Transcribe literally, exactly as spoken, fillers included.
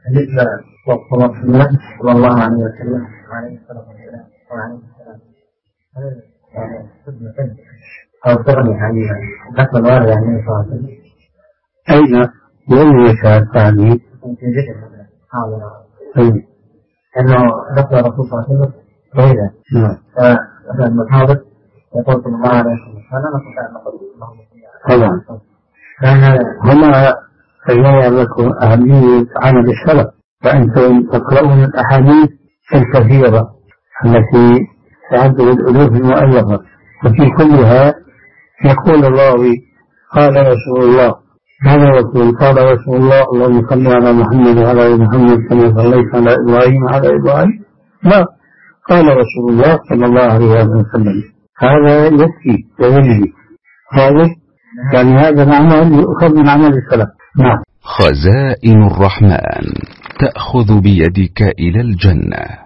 بالنسبة للصلاة صلى الله عليه وسلم وعليه الصلاة والسلام وعليه السلام هل يعني خدمة أو تغني عنها نقل الوارد عن النبي صلى الله عليه وسلم؟ أين وين يشاء الثاني؟ في ذكر حاضر أنه نقل الرسول صلى الله عليه وسلم بعيدا. نعم. فمثلا الحاضر يقول صلى الله عليه وسلم هذا نقل عن نقل طبعا. هنا يبين لكم أهمية عمل السلف، فأنتم تقرؤون الأحاديث الكثيرة التي تعد الألوف المؤلفة، وفي كلها يقول الراوي قال رسول الله، هذا يقول قال رسول الله اللهم صل على محمد وعلى آل محمد كما صليت على إبراهيم وعلى إبراهيم، لا، قال رسول الله صلى الله عليه وسلم. هذا يكفي ويجزي. هذا يعني هذا العمل يؤخذ من عمل السلف. نعم. خزائن الرحمن تأخذ بيدك إلى الجنة.